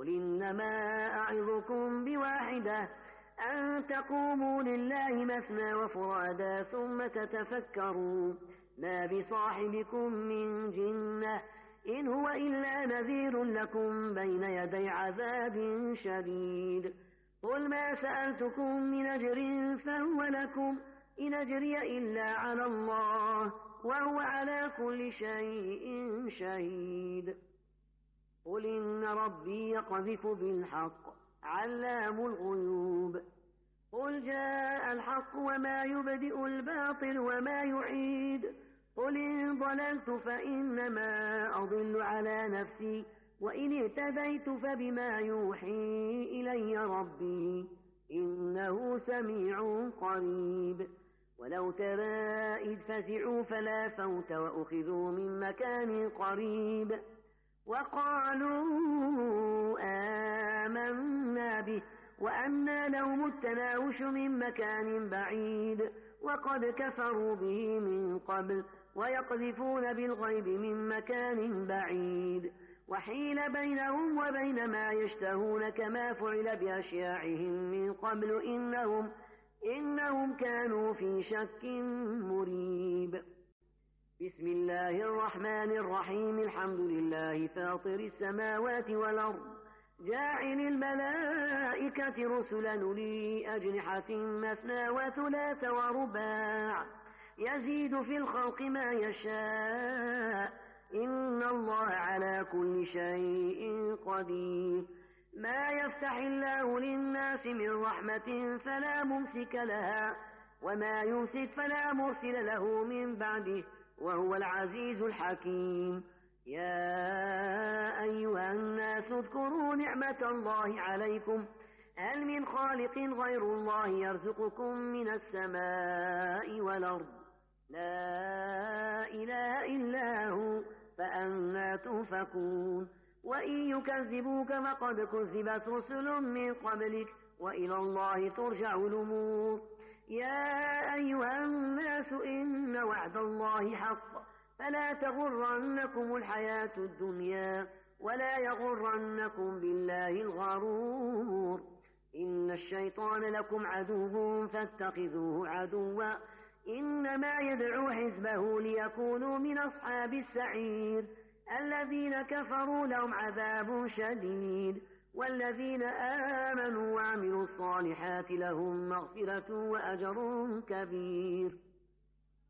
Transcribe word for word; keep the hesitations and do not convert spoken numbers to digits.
قل إنما أعظكم بواحدة أن تقوموا لله مثنى وفرادا ثم تتفكروا ما بصاحبكم من جنة إن هو إلا نذير لكم بين يدي عذاب شديد قل ما سألتكم من أجر فهو لكم إن أجري إلا على الله وهو على كل شيء شهيد قل إن ربي يقذف بالحق علام الغيوب قل جاء الحق وما يبدئ الباطل وما يعيد قل إن ضللت فإنما أضل على نفسي وإن اهتديت فبما يوحي إلي ربي إنه سميع قريب ولو ترى إذ فزعوا فلا فوت وأخذوا من مكان قريب وقالوا آمنا به وأنى لهم التناوش من مكان بعيد وقد كفروا به من قبل ويقذفون بالغيب من مكان بعيد وحيل بينهم وبين ما يشتهون كما فعل بأشياعهم من قبل إنهم, إنهم كانوا في شك مريب بسم الله الرحمن الرحيم الحمد لله فاطر السماوات والأرض جاعل الملائكة رسلا أولي أجنحة مثنى وثلاث ورباع يزيد في الخلق ما يشاء إن الله على كل شيء قدير ما يفتح الله للناس من رحمة فلا ممسك لها وما يمسك فلا مرسل له من بعده وهو العزيز الحكيم يا أيها الناس اذكروا نعمة الله عليكم هل من خالق غير الله يرزقكم من السماء والأرض لا إله إلا هو فأنى تؤفكون وإن يكذبوك فقد كذبت رسل من قبلك وإلى الله ترجع الأمور يا أيها الناس إن وعد الله حق فلا تغرنكم الحياة الدنيا ولا يغرنكم بالله الغرور إن الشيطان لكم عدو فاتخذوه عدوا إنما يدعو حزبه ليكونوا من أصحاب السعير الذين كفروا لهم عذاب شديد والذين آمنوا وعملوا الصالحات لهم مغفرة وأجر كبير